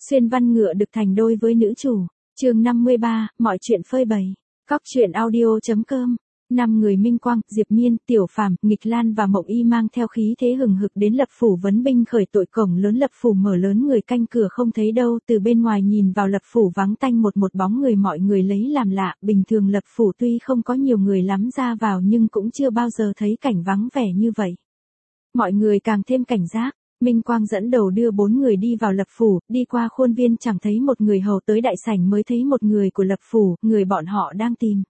Xuyên văn ngựa được thành đôi với nữ chủ. Chương 53, mọi chuyện phơi bày. Cóc truyện audio.com. 5 người Minh Quang, Diệp Miên, Tiểu Phàm, Nghịch Lan và Mộng Y mang theo khí thế hừng hực đến Lập phủ vấn binh khởi tội. Cổng lớn Lập phủ mở lớn, người canh cửa không thấy đâu, từ bên ngoài nhìn vào Lập phủ vắng tanh một bóng người, mọi người lấy làm lạ. Bình thường Lập phủ tuy không có nhiều người lắm ra vào nhưng cũng chưa bao giờ thấy cảnh vắng vẻ như vậy. Mọi người càng thêm cảnh giác. Minh Quang dẫn đầu đưa 4 người đi vào Lập phủ, đi qua khuôn viên chẳng thấy một người, hầu tới đại sảnh mới thấy một người của Lập phủ, người bọn họ đang tìm.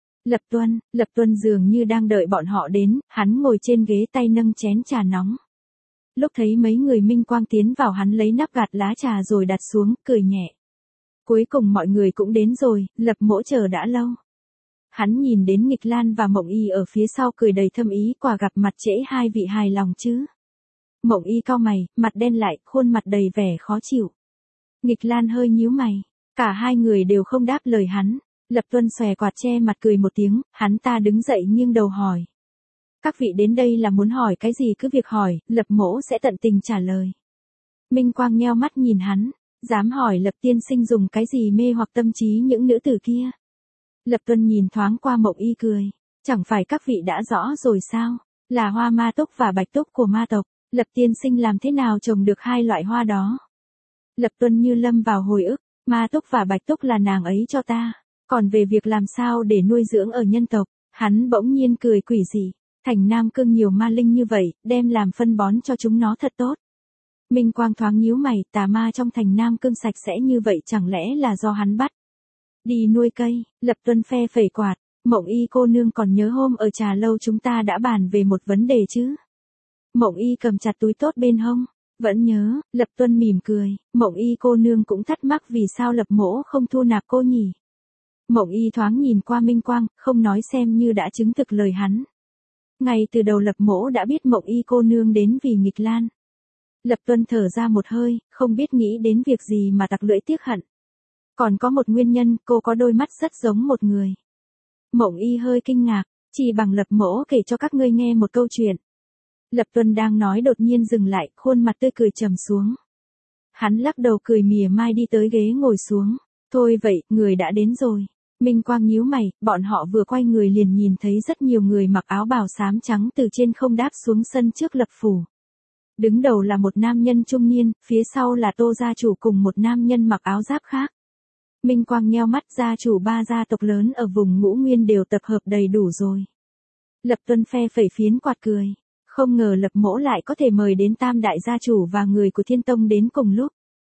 Lập Tuân dường như đang đợi bọn họ đến, hắn ngồi trên ghế tay nâng chén trà nóng. Lúc thấy mấy người Minh Quang tiến vào, hắn lấy nắp gạt lá trà rồi đặt xuống, cười nhẹ. Cuối cùng mọi người cũng đến rồi, Lập mỗ chờ đã lâu. Hắn nhìn đến Nghịch Lan và Mộng Y ở phía sau, cười đầy thâm ý, quả gặp mặt trễ hai vị hài lòng chứ. Mộng Y cau mày, mặt đen lại, khuôn mặt đầy vẻ khó chịu. Nghịch Lan hơi nhíu mày, cả hai người đều không đáp lời hắn. Lập Tuân xòe quạt che mặt cười một tiếng, hắn ta đứng dậy nghiêng đầu hỏi. Các vị đến đây là muốn hỏi cái gì cứ việc hỏi, Lập mỗ sẽ tận tình trả lời. Minh Quang nheo mắt nhìn hắn, dám hỏi Lập tiên sinh dùng cái gì mê hoặc tâm trí những nữ tử kia. Lập Tuân nhìn thoáng qua Mộng Y cười, chẳng phải các vị đã rõ rồi sao, là hoa ma túc và bạch túc của ma tộc, Lập tiên sinh làm thế nào trồng được hai loại hoa đó. Lập Tuân như lâm vào hồi ức, ma túc và bạch túc là nàng ấy cho ta. Còn về việc làm sao để nuôi dưỡng ở nhân tộc, hắn bỗng nhiên cười quỷ dị. Thành Nam Cương nhiều ma linh như vậy, đem làm phân bón cho chúng nó thật tốt. Minh Quang thoáng nhíu mày, tà ma trong Thành Nam Cương sạch sẽ như vậy chẳng lẽ là do hắn bắt đi nuôi cây. Lập Tuân phe phẩy quạt, Mộng Y cô nương còn nhớ hôm ở trà lâu chúng ta đã bàn về một vấn đề chứ. Mộng Y cầm chặt túi tốt bên hông. Vẫn nhớ. Lập Tuân mỉm cười, Mộng Y cô nương cũng thắc mắc vì sao Lập mỗ không thu nạp cô nhỉ. Mộng Y thoáng nhìn qua Minh Quang, không nói xem như đã chứng thực lời hắn. Ngay từ đầu Lập mỗ đã biết Mộng Y cô nương đến vì Nghịch Lan. Lập Tuân thở ra một hơi, không biết nghĩ đến việc gì mà tặc lưỡi tiếc hận. Còn có một nguyên nhân, cô có đôi mắt rất giống một người. Mộng Y hơi kinh ngạc, chỉ bằng Lập mỗ kể cho các ngươi nghe một câu chuyện. Lập Tuân đang nói đột nhiên dừng lại, khuôn mặt tươi cười trầm xuống. Hắn lắc đầu cười mỉa mai đi tới ghế ngồi xuống. Thôi vậy, người đã đến rồi. Minh Quang nhíu mày, bọn họ vừa quay người liền nhìn thấy rất nhiều người mặc áo bào xám trắng từ trên không đáp xuống sân trước Lập phủ. Đứng đầu là một nam nhân trung niên, phía sau là Tô gia chủ cùng một nam nhân mặc áo giáp khác. Minh Quang nheo mắt, gia chủ ba gia tộc lớn ở vùng Ngũ Nguyên đều tập hợp đầy đủ rồi. Lập Tuân phe phẩy phiến quạt cười, không ngờ Lập mỗ lại có thể mời đến tam đại gia chủ và người của Thiên Tông đến cùng lúc.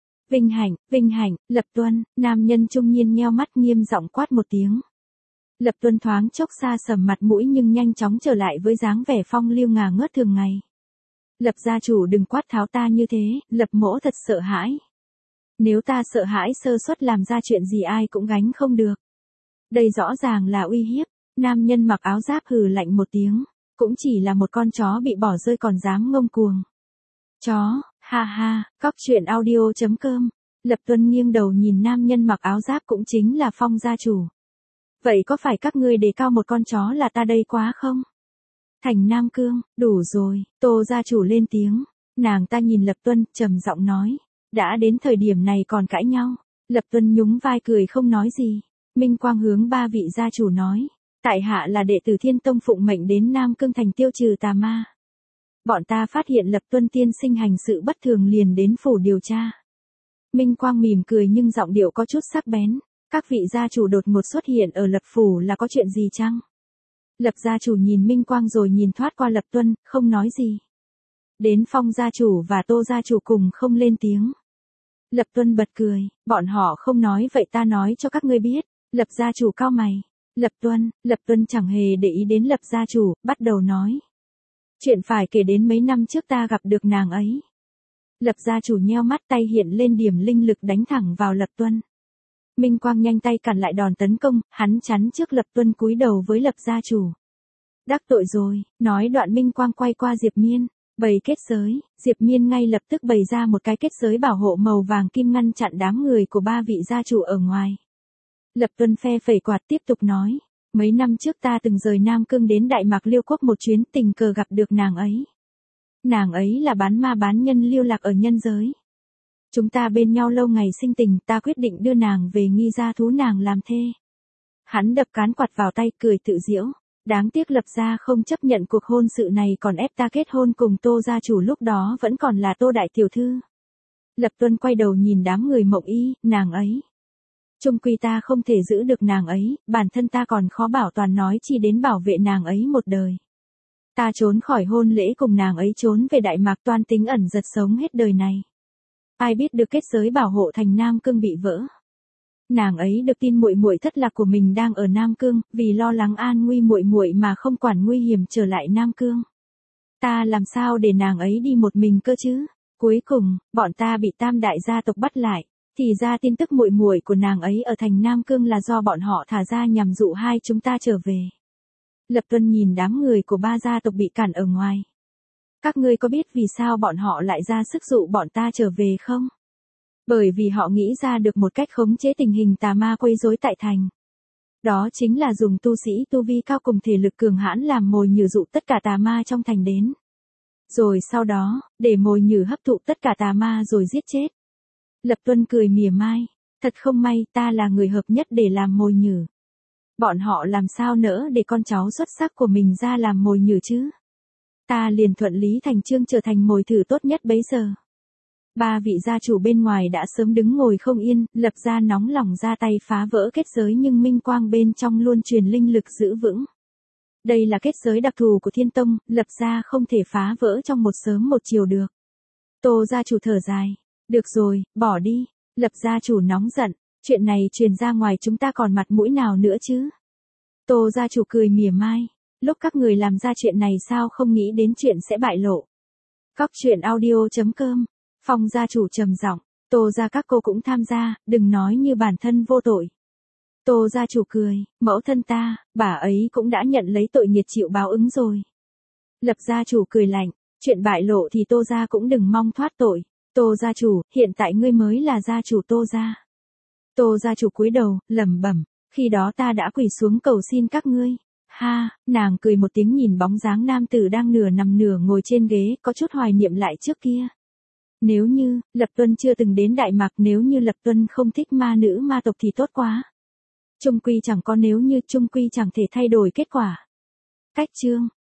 Vinh hạnh, Lập Tuân. Nam nhân trung niên nheo mắt nghiêm giọng quát một tiếng. Lập Tuân thoáng chốc xa sầm mặt mũi nhưng nhanh chóng trở lại với dáng vẻ phong lưu ngả ngớt thường ngày. Lập gia chủ đừng quát tháo ta như thế, Lập mỗ thật sợ hãi. Nếu ta sợ hãi sơ suất làm ra chuyện gì ai cũng gánh không được. Đây rõ ràng là uy hiếp. Nam nhân mặc áo giáp hừ lạnh một tiếng, cũng chỉ là một con chó bị bỏ rơi còn dám ngông cuồng. Chó, ha ha, cóc truyện audio.com. Lập Tuân nghiêng đầu nhìn nam nhân mặc áo giáp cũng chính là Phong gia chủ. Vậy có phải các ngươi đề cao một con chó là ta đây quá không? Thành Nam Cương, đủ rồi, Tô gia chủ lên tiếng. Nàng ta nhìn Lập Tuân, trầm giọng nói. Đã đến thời điểm này còn cãi nhau. Lập Tuân nhún vai cười không nói gì. Minh Quang hướng ba vị gia chủ nói. Tại hạ là đệ tử Thiên Tông phụng mệnh đến Nam Cương thành tiêu trừ tà ma. Bọn ta phát hiện Lập Tuân tiên sinh hành sự bất thường liền đến phủ điều tra. Minh Quang mỉm cười nhưng giọng điệu có chút sắc bén. Các vị gia chủ đột ngột xuất hiện ở Lập phủ là có chuyện gì chăng? Lập gia chủ nhìn Minh Quang rồi nhìn thoát qua Lập Tuân, không nói gì. Đến Phong gia chủ và Tô gia chủ cùng không lên tiếng. Lập Tuân bật cười, bọn họ không nói vậy ta nói cho các ngươi biết. Lập gia chủ cau mày. Lập Tuân chẳng hề để ý đến Lập gia chủ, bắt đầu nói. Chuyện phải kể đến mấy năm trước ta gặp được nàng ấy. Lập gia chủ nheo mắt, tay hiện lên điểm linh lực đánh thẳng vào Lập Tuân. Minh Quang nhanh tay cản lại đòn tấn công, hắn chắn trước Lập Tuân cúi đầu với Lập gia chủ. Đắc tội rồi, nói đoạn Minh Quang quay qua Diệp Miên, bày kết giới. Diệp Miên ngay lập tức bày ra một cái kết giới bảo hộ màu vàng kim ngăn chặn đám người của ba vị gia chủ ở ngoài. Lập Tuân phe phẩy quạt tiếp tục nói. Mấy năm trước ta từng rời Nam Cương đến Đại Mạc Liêu Quốc một chuyến, tình cờ gặp được nàng ấy. Nàng ấy là bán ma bán nhân lưu lạc ở nhân giới. Chúng ta bên nhau lâu ngày sinh tình, ta quyết định đưa nàng về Nghi gia thú nàng làm thê. Hắn đập cán quạt vào tay, cười tự giễu. Đáng tiếc Lập gia không chấp nhận cuộc hôn sự này, còn ép ta kết hôn cùng Tô gia chủ, lúc đó vẫn còn là Tô đại tiểu thư. Lập Tuân quay đầu nhìn đám người Mộng Y, nàng ấy. Chung quy ta không thể giữ được nàng ấy, bản thân ta còn khó bảo toàn, nói chi đến bảo vệ nàng ấy một đời. Ta trốn khỏi hôn lễ cùng nàng ấy, trốn về Đại Mạc, toan tính ẩn giật sống hết đời này. Ai biết được kết giới bảo hộ thành Nam Cương bị vỡ. Nàng ấy được tin muội muội thất lạc của mình đang ở Nam Cương, vì lo lắng an nguy muội muội mà không quản nguy hiểm trở lại Nam Cương. Ta làm sao để nàng ấy đi một mình cơ chứ? Cuối cùng, bọn ta bị Tam đại gia tộc bắt lại, thì ra tin tức muội muội của nàng ấy ở thành Nam Cương là do bọn họ thả ra nhằm dụ hai chúng ta trở về. Lập Tuân nhìn đám người của ba gia tộc bị cản ở ngoài. Các ngươi có biết vì sao bọn họ lại ra sức dụ bọn ta trở về không? Bởi vì họ nghĩ ra được một cách khống chế tình hình tà ma quấy rối tại thành. Đó chính là dùng tu sĩ tu vi cao cùng thể lực cường hãn làm mồi nhử dụ tất cả tà ma trong thành đến. Rồi sau đó, để mồi nhử hấp thụ tất cả tà ma rồi giết chết. Lập Tuân cười mỉa mai. Thật không may, ta là người hợp nhất để làm mồi nhử. Bọn họ làm sao nỡ để con cháu xuất sắc của mình ra làm mồi nhử chứ? Ta liền thuận lý thành chương trở thành mồi thử tốt nhất bấy giờ. Ba vị gia chủ bên ngoài đã sớm đứng ngồi không yên, Lập gia nóng lòng ra tay phá vỡ kết giới, nhưng minh quang bên trong luôn truyền linh lực giữ vững. Đây là kết giới đặc thù của Thiên Tông, Lập gia không thể phá vỡ trong một sớm một chiều được. Tô gia chủ thở dài. Được rồi, bỏ đi. Lập gia chủ nóng giận. Chuyện này truyền ra ngoài chúng ta còn mặt mũi nào nữa chứ? Tô gia chủ cười mỉa mai. Lúc các người làm ra chuyện này sao không nghĩ đến chuyện sẽ bại lộ? Cóc truyện audio.com. Phong gia chủ trầm giọng. Tô gia các cô cũng tham gia, đừng nói như bản thân vô tội. Tô gia chủ cười, mẫu thân ta, bà ấy cũng đã nhận lấy tội nghiệt chịu báo ứng rồi. Lập gia chủ cười lạnh, chuyện bại lộ thì Tô gia cũng đừng mong thoát tội. Tô gia chủ, hiện tại ngươi mới là gia chủ Tô gia. Tô gia chủ cúi đầu, lẩm bẩm, khi đó ta đã quỳ xuống cầu xin các ngươi. Ha, nàng cười một tiếng nhìn bóng dáng nam tử đang nửa nằm nửa ngồi trên ghế, có chút hoài niệm lại trước kia. Nếu như, Lập Tuân chưa từng đến Đại Mạc, nếu như Lập Tuân không thích ma nữ ma tộc thì tốt quá. Chung quy chẳng có nếu như, chung quy chẳng thể thay đổi kết quả. Cách chương